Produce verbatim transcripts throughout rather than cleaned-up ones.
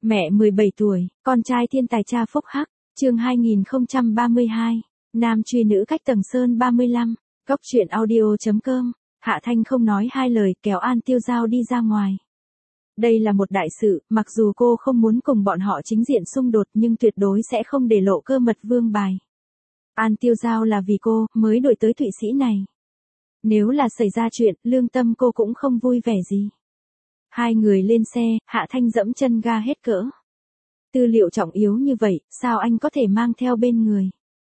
Mẹ mười bảy tuổi, con trai thiên tài cha phúc hắc, chương hai nghìn không trăm ba mươi hai, nam truy nữ cách tầng sơn ba mươi lăm, góc truyện audio.com, Hạ Thanh không nói hai lời kéo An Tiêu Giao đi ra ngoài. Đây là một đại sự, mặc dù cô không muốn cùng bọn họ chính diện xung đột nhưng tuyệt đối sẽ không để lộ cơ mật vương bài. An Tiêu Giao là vì cô, mới đổi tới Thụy Sĩ này. Nếu là xảy ra chuyện, lương tâm cô cũng không vui vẻ gì. Hai người lên xe, Hạ Thanh dẫm chân ga hết cỡ. Tư liệu trọng yếu như vậy, sao anh có thể mang theo bên người?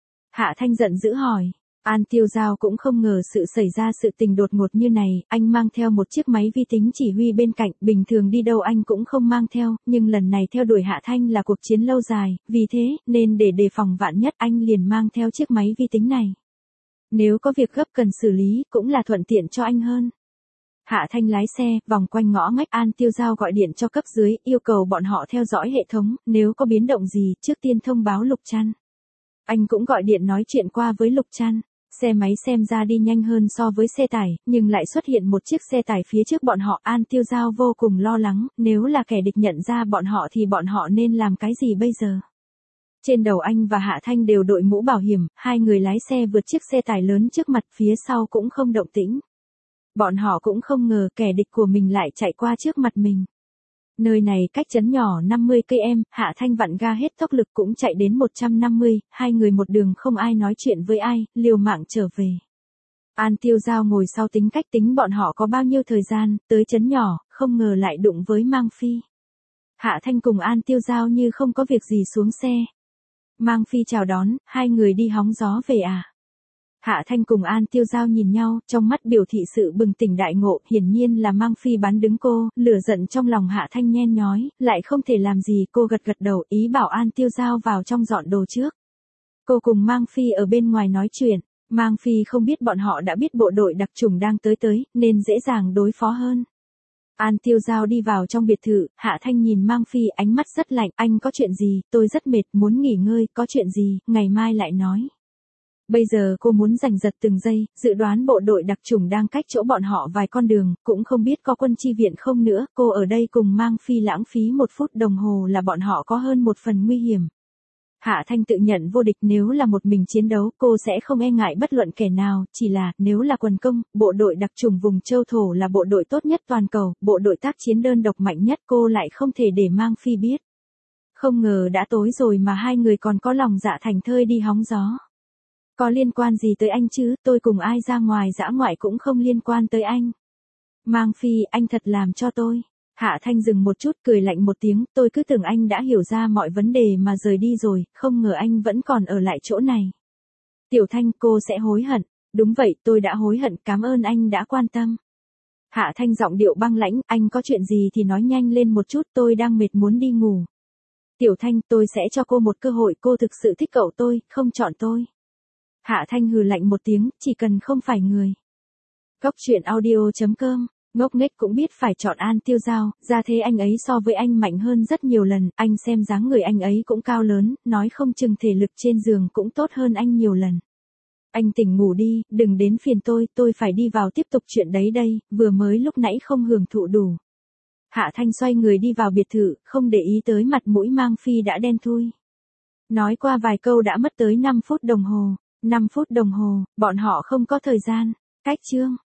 Hạ Thanh giận dữ hỏi. An Tiêu Giao cũng không ngờ sự xảy ra sự tình đột ngột như này, anh mang theo một chiếc máy vi tính chỉ huy bên cạnh, bình thường đi đâu anh cũng không mang theo, nhưng lần này theo đuổi Hạ Thanh là cuộc chiến lâu dài, vì thế, nên để đề phòng vạn nhất anh liền mang theo chiếc máy vi tính này. Nếu có việc gấp cần xử lý, cũng là thuận tiện cho anh hơn. Hạ Thanh lái xe, vòng quanh ngõ ngách. An Tiêu Giao gọi điện cho cấp dưới, yêu cầu bọn họ theo dõi hệ thống, nếu có biến động gì, trước tiên thông báo Lục Trăn. Anh cũng gọi điện nói chuyện qua với Lục Trăn. Xe máy xem ra đi nhanh hơn so với xe tải, nhưng lại xuất hiện một chiếc xe tải phía trước bọn họ. An Tiêu Giao vô cùng lo lắng, nếu là kẻ địch nhận ra bọn họ thì bọn họ nên làm cái gì bây giờ? Trên đầu anh và Hạ Thanh đều đội mũ bảo hiểm, hai người lái xe vượt chiếc xe tải lớn trước mặt, phía sau cũng không động tĩnh. Bọn họ cũng không ngờ kẻ địch của mình lại chạy qua trước mặt mình. Nơi này cách trấn nhỏ năm mươi cây số, Hạ Thanh vặn ga hết tốc lực cũng chạy đến một trăm năm mươi, hai người một đường không ai nói chuyện với ai, liều mạng trở về. An Tiêu Giao ngồi sau tính cách tính bọn họ có bao nhiêu thời gian, tới trấn nhỏ, không ngờ lại đụng với Mang Phi. Hạ Thanh cùng An Tiêu Giao như không có việc gì xuống xe. Mang Phi chào đón, hai người đi hóng gió về à? Hạ Thanh cùng An Tiêu Giao nhìn nhau, trong mắt biểu thị sự bừng tỉnh đại ngộ, hiển nhiên là Mang Phi bán đứng cô, lửa giận trong lòng Hạ Thanh nhen nhói, lại không thể làm gì, cô gật gật đầu, ý bảo An Tiêu Giao vào trong dọn đồ trước. Cô cùng Mang Phi ở bên ngoài nói chuyện, Mang Phi không biết bọn họ đã biết bộ đội đặc chủng đang tới tới, nên dễ dàng đối phó hơn. An Tiêu Giao đi vào trong biệt thự, Hạ Thanh nhìn Mang Phi ánh mắt rất lạnh, anh có chuyện gì, tôi rất mệt, muốn nghỉ ngơi, có chuyện gì, ngày mai lại nói. Bây giờ cô muốn giành giật từng giây, dự đoán bộ đội đặc chủng đang cách chỗ bọn họ vài con đường, cũng không biết có quân chi viện không nữa, cô ở đây cùng Mang Phi lãng phí một phút đồng hồ là bọn họ có hơn một phần nguy hiểm. Hạ Thanh tự nhận vô địch, nếu là một mình chiến đấu, cô sẽ không e ngại bất luận kẻ nào, chỉ là, nếu là quần công, bộ đội đặc chủng vùng châu thổ là bộ đội tốt nhất toàn cầu, bộ đội tác chiến đơn độc mạnh nhất, cô lại không thể để Mang Phi biết. Không ngờ đã tối rồi mà hai người còn có lòng dạ thành thơi đi hóng gió. Có liên quan gì tới anh chứ, tôi cùng ai ra ngoài dã ngoại cũng không liên quan tới anh. Mang Phi, anh thật làm cho tôi. Hạ Thanh dừng một chút, cười lạnh một tiếng, tôi cứ tưởng anh đã hiểu ra mọi vấn đề mà rời đi rồi, không ngờ anh vẫn còn ở lại chỗ này. Tiểu Thanh, cô sẽ hối hận. Đúng vậy, tôi đã hối hận, cảm ơn anh đã quan tâm. Hạ Thanh giọng điệu băng lãnh, anh có chuyện gì thì nói nhanh lên một chút, tôi đang mệt muốn đi ngủ. Tiểu Thanh, tôi sẽ cho cô một cơ hội, cô thực sự thích cậu tôi, không chọn tôi. Hạ Thanh hừ lạnh một tiếng, chỉ cần không phải người. Góc truyện audio.com, ngốc nghếch cũng biết phải chọn An Tiêu Giao, ra thế anh ấy so với anh mạnh hơn rất nhiều lần, anh xem dáng người anh ấy cũng cao lớn, nói không chừng thể lực trên giường cũng tốt hơn anh nhiều lần. Anh tỉnh ngủ đi, đừng đến phiền tôi, tôi phải đi vào tiếp tục chuyện đấy đây, vừa mới lúc nãy không hưởng thụ đủ. Hạ Thanh xoay người đi vào biệt thự, không để ý tới mặt mũi Mang Phi đã đen thui. Nói qua vài câu đã mất tới năm phút đồng hồ. năm phút đồng hồ, bọn họ không có thời gian. Cách chương.